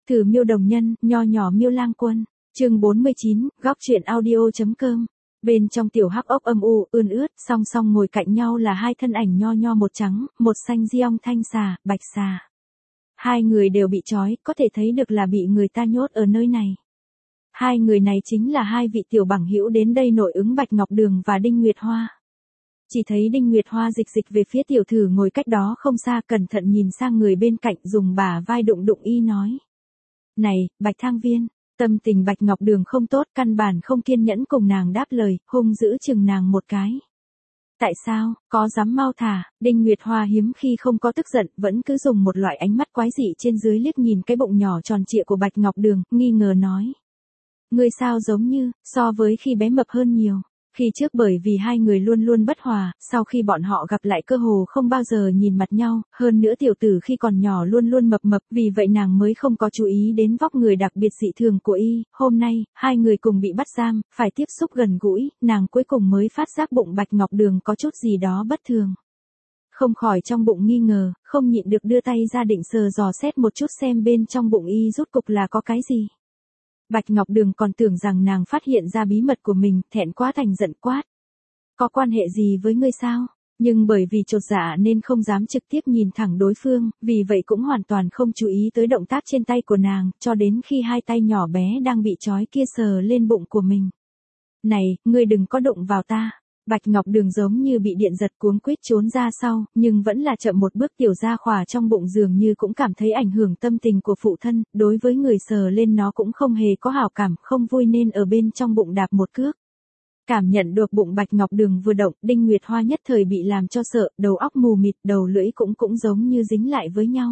Từ Miêu Đồng Nhân, nho nhỏ Miêu Lang Quân, chương 49, góc truyện audio.com. Bên trong tiểu hắc ốc âm u, ươn ướt, song song ngồi cạnh nhau là hai thân ảnh nho nho, một trắng, một xanh, Diong Thanh Xà, Bạch Xà. Hai người đều bị trói, có thể thấy được là bị người ta nhốt ở nơi này. Hai người này chính là hai vị tiểu bằng hữu đến đây nội ứng Bạch Ngọc Đường và Đinh Nguyệt Hoa. Chỉ thấy Đinh Nguyệt Hoa dịch về phía tiểu thử ngồi cách đó không xa, cẩn thận nhìn sang người bên cạnh, dùng bả vai đụng đụng y nói. Này, Bạch Thang Viên. Tâm tình Bạch Ngọc Đường không tốt, căn bản không kiên nhẫn cùng nàng đáp lời, hung dữ chừng nàng một cái. Tại sao, có dám mau thả? Đinh Nguyệt Hoa hiếm khi không có tức giận, vẫn cứ dùng một loại ánh mắt quái dị trên dưới liếc nhìn cái bụng nhỏ tròn trịa của Bạch Ngọc Đường, nghi ngờ nói. Ngươi sao giống như, so với khi bé mập hơn nhiều. Khi trước bởi vì hai người luôn luôn bất hòa, sau khi bọn họ gặp lại cơ hồ không bao giờ nhìn mặt nhau, hơn nữa tiểu tử khi còn nhỏ luôn luôn mập mập, vì vậy nàng mới không có chú ý đến vóc người đặc biệt dị thường của y. Hôm nay, hai người cùng bị bắt giam, phải tiếp xúc gần gũi, nàng cuối cùng mới phát giác bụng Bạch Ngọc Đường có chút gì đó bất thường. Không khỏi trong bụng nghi ngờ, không nhịn được đưa tay ra định sờ dò xét một chút xem bên trong bụng y rốt cục là có cái gì. Bạch Ngọc Đường còn tưởng rằng nàng phát hiện ra bí mật của mình, thẹn quá thành giận quát. Có quan hệ gì với ngươi sao? Nhưng bởi vì chột dạ nên không dám trực tiếp nhìn thẳng đối phương, vì vậy cũng hoàn toàn không chú ý tới động tác trên tay của nàng, cho đến khi hai tay nhỏ bé đang bị trói kia sờ lên bụng của mình. Này, ngươi đừng có đụng vào ta. Bạch Ngọc Đường giống như bị điện giật cuống quýt trốn ra sau, nhưng vẫn là chậm một bước, tiểu gia khỏa trong bụng dường như cũng cảm thấy ảnh hưởng tâm tình của phụ thân, đối với người sờ lên nó cũng không hề có hảo cảm, không vui nên ở bên trong bụng đạp một cước. Cảm nhận được bụng Bạch Ngọc Đường vừa động, Đinh Nguyệt Hoa nhất thời bị làm cho sợ, đầu óc mù mịt, đầu lưỡi cũng giống như dính lại với nhau.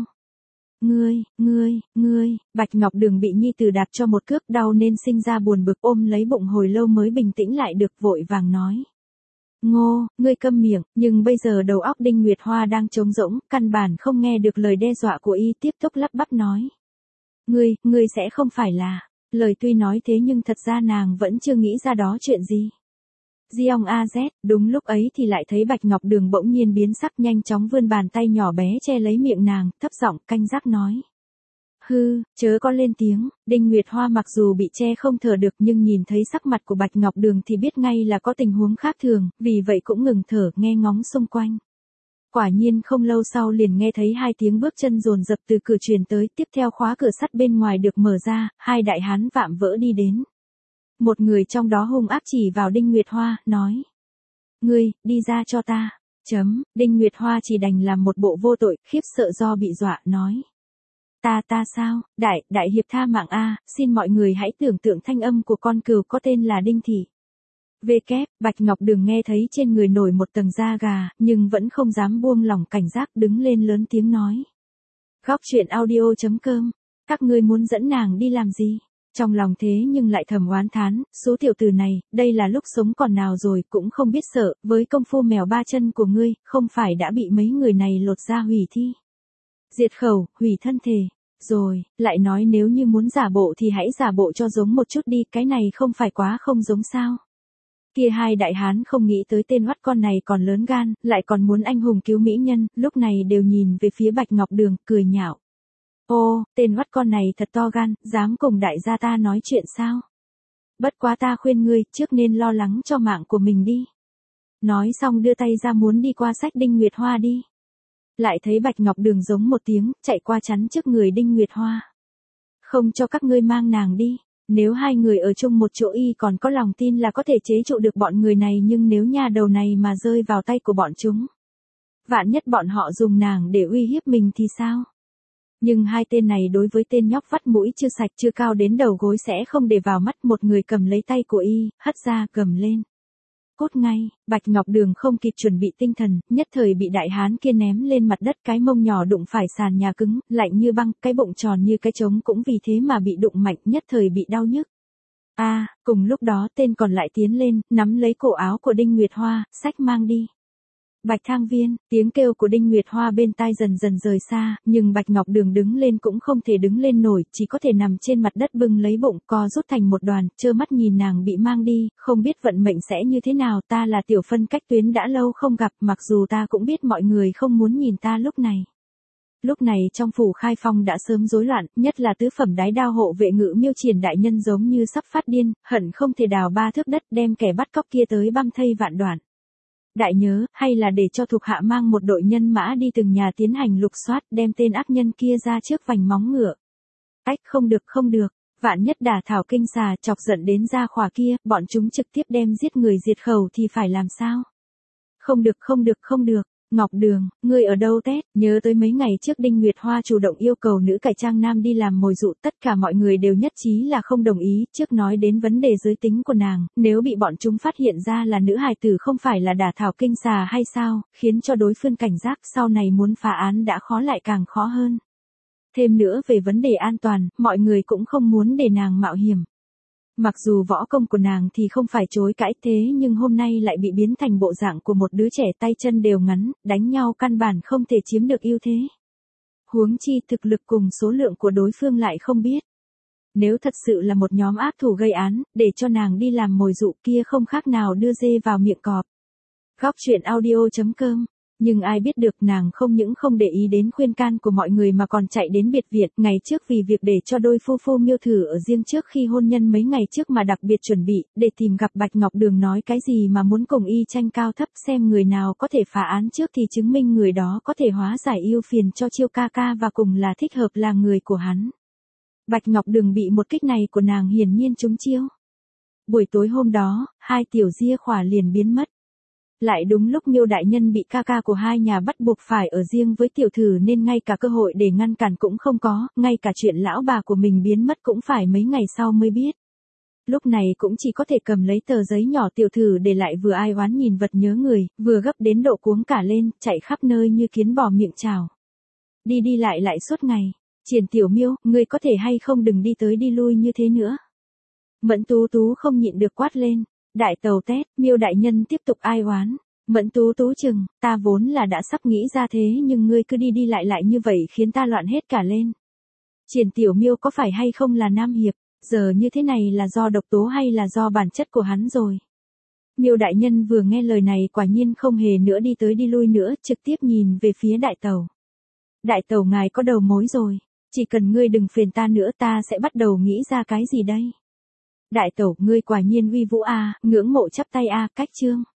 Ngươi, Bạch Ngọc Đường bị nhi tử đạp cho một cước, đau nên sinh ra buồn bực, ôm lấy bụng hồi lâu mới bình tĩnh lại được, vội vàng nói. Ngô, ngươi câm miệng, nhưng bây giờ đầu óc Đinh Nguyệt Hoa đang trống rỗng, căn bản không nghe được lời đe dọa của y, tiếp tục lắp bắp nói. Ngươi sẽ không phải là, lời tuy nói thế nhưng thật ra nàng vẫn chưa nghĩ ra đó chuyện gì. Diong AZ, đúng lúc ấy thì lại thấy Bạch Ngọc Đường bỗng nhiên biến sắc, nhanh chóng vươn bàn tay nhỏ bé che lấy miệng nàng, thấp giọng canh giác nói. Hư, chớ có lên tiếng. Đinh Nguyệt Hoa mặc dù bị che không thở được nhưng nhìn thấy sắc mặt của Bạch Ngọc Đường thì biết ngay là có tình huống khác thường, vì vậy cũng ngừng thở, nghe ngóng xung quanh. Quả nhiên không lâu sau liền nghe thấy hai tiếng bước chân dồn dập từ cửa truyền tới, tiếp theo khóa cửa sắt bên ngoài được mở ra, hai đại hán vạm vỡ đi đến. Một người trong đó hung ác chỉ vào Đinh Nguyệt Hoa, nói. Ngươi, đi ra cho ta. Đinh Nguyệt Hoa chỉ đành làm một bộ vô tội, khiếp sợ do bị dọa, nói. Ta sao, đại hiệp tha mạng a, xin mọi người hãy tưởng tượng thanh âm của con cừu có tên là Đinh Thị. Bạch Ngọc Đường nghe thấy trên người nổi một tầng da gà, nhưng vẫn không dám buông lỏng cảnh giác, đứng lên lớn tiếng nói. Góc truyện audio.com, các ngươi muốn dẫn nàng đi làm gì? Trong lòng thế nhưng lại thầm oán thán, số tiểu tử này, đây là lúc sống còn nào rồi, cũng không biết sợ, với công phu mèo ba chân của ngươi, không phải đã bị mấy người này lột da hủy thi. Diệt khẩu, hủy thân thể. Rồi, lại nói nếu như muốn giả bộ thì hãy giả bộ cho giống một chút đi, cái này không phải quá không giống sao. Kia hai đại hán không nghĩ tới tên oắt con này còn lớn gan, lại còn muốn anh hùng cứu mỹ nhân, lúc này đều nhìn về phía Bạch Ngọc Đường, cười nhạo. Ô, tên oắt con này thật to gan, dám cùng đại gia ta nói chuyện sao? Bất quá ta khuyên ngươi, trước nên lo lắng cho mạng của mình đi. Nói xong đưa tay ra muốn đi qua xách Đinh Nguyệt Hoa đi. Lại thấy Bạch Ngọc Đường giống một tiếng, chạy qua chắn trước người Đinh Nguyệt Hoa. Không cho các ngươi mang nàng đi, nếu hai người ở chung một chỗ y còn có lòng tin là có thể chế trụ được bọn người này, nhưng nếu nha đầu này mà rơi vào tay của bọn chúng. Vạn nhất bọn họ dùng nàng để uy hiếp mình thì sao? Nhưng hai tên này đối với tên nhóc vắt mũi chưa sạch chưa cao đến đầu gối sẽ không để vào mắt, một người cầm lấy tay của y, hất ra, gầm lên. Cút ngay, Bạch Ngọc Đường không kịp chuẩn bị tinh thần, nhất thời bị đại hán kia ném lên mặt đất, cái mông nhỏ đụng phải sàn nhà cứng, lạnh như băng, cái bụng tròn như cái trống cũng vì thế mà bị đụng mạnh, nhất thời bị đau nhức. Cùng lúc đó tên còn lại tiến lên, nắm lấy cổ áo của Đinh Nguyệt Hoa, xách mang đi. Bạch Thang Viên, tiếng kêu của Đinh Nguyệt Hoa bên tai dần dần rời xa, nhưng Bạch Ngọc Đường đứng lên cũng không thể đứng lên nổi, chỉ có thể nằm trên mặt đất bưng lấy bụng, co rút thành một đoàn, trơ mắt nhìn nàng bị mang đi, không biết vận mệnh sẽ như thế nào. Ta là Tiểu Phân Cách Tuyến đã lâu không gặp, mặc dù ta cũng biết mọi người không muốn nhìn ta lúc này. Lúc này trong phủ Khai Phong đã sớm rối loạn, nhất là tứ phẩm đái đao hộ vệ Ngự Miêu Triển đại nhân giống như sắp phát điên, hận không thể đào 3 thước đất đem kẻ bắt cóc kia tới băm thây vạn đoạn. Đại nhớ, hay là để cho thuộc hạ mang một đội nhân mã đi từng nhà tiến hành lục soát, đem tên ác nhân kia ra trước vành móng ngựa. Ách, không được, vạn nhất đả thảo kinh xà chọc giận đến gia khỏa kia, bọn chúng trực tiếp đem giết người diệt khẩu thì phải làm sao? Không được. Ngọc Đường, ngươi ở đâu tét? Nhớ tới mấy ngày trước Đinh Nguyệt Hoa chủ động yêu cầu nữ cải trang nam đi làm mồi dụ, tất cả mọi người đều nhất trí là không đồng ý, trước nói đến vấn đề giới tính của nàng, nếu bị bọn chúng phát hiện ra là nữ hài tử không phải là đả thảo kinh xà hay sao, khiến cho đối phương cảnh giác, sau này muốn phá án đã khó lại càng khó hơn. Thêm nữa về vấn đề an toàn, mọi người cũng không muốn để nàng mạo hiểm. Mặc dù võ công của nàng thì không phải chối cãi, thế nhưng hôm nay lại bị biến thành bộ dạng của một đứa trẻ tay chân đều ngắn, đánh nhau căn bản không thể chiếm được ưu thế. Huống chi thực lực cùng số lượng của đối phương lại không biết. Nếu thật sự là một nhóm ác thủ gây án, để cho nàng đi làm mồi dụ kia không khác nào đưa dê vào miệng cọp. Góc truyện audio.com. Nhưng ai biết được nàng không những không để ý đến khuyên can của mọi người mà còn chạy đến biệt viện ngày trước vì việc để cho đôi phu Miêu Thử ở riêng trước khi hôn nhân mấy ngày trước mà đặc biệt chuẩn bị, để tìm gặp Bạch Ngọc Đường nói cái gì mà muốn cùng y tranh cao thấp xem người nào có thể phá án trước thì chứng minh người đó có thể hóa giải ưu phiền cho Chiêu ca ca và cùng là thích hợp là người của hắn. Bạch Ngọc Đường bị một kích này của nàng hiển nhiên trúng chiêu. Buổi tối hôm đó, hai tiểu ria khỏa liền biến mất. Lại đúng lúc Miêu đại nhân bị ca ca của hai nhà bắt buộc phải ở riêng với tiểu thử nên ngay cả cơ hội để ngăn cản cũng không có, ngay cả chuyện lão bà của mình biến mất cũng phải mấy ngày sau mới biết. Lúc này cũng chỉ có thể cầm lấy tờ giấy nhỏ tiểu thử để lại vừa ai oán nhìn vật nhớ người, vừa gấp đến độ cuống cả lên, chạy khắp nơi như kiến bò miệng chảo. Đi lại suốt ngày. Triển Tiểu Miêu, ngươi có thể hay không đừng đi tới đi lui như thế nữa. Mẫn Tú Tú không nhịn được quát lên. Đại tàu tét, Miêu đại nhân tiếp tục ai oán. Mẫn Tú Tú chừng, ta vốn là đã sắp nghĩ ra thế nhưng ngươi cứ đi lại như vậy khiến ta loạn hết cả lên. Triển Tiểu Miêu có phải hay không là nam hiệp, giờ như thế này là do độc tố hay là do bản chất của hắn rồi. Miêu đại nhân vừa nghe lời này quả nhiên không hề nữa đi tới đi lui nữa, trực tiếp nhìn về phía đại tàu. Đại tàu ngài có đầu mối rồi, chỉ cần ngươi đừng phiền ta nữa ta sẽ bắt đầu nghĩ ra cái gì đây. Đại tẩu, ngươi quả nhiên uy vũ a, ngưỡng mộ chắp tay a, cách chương.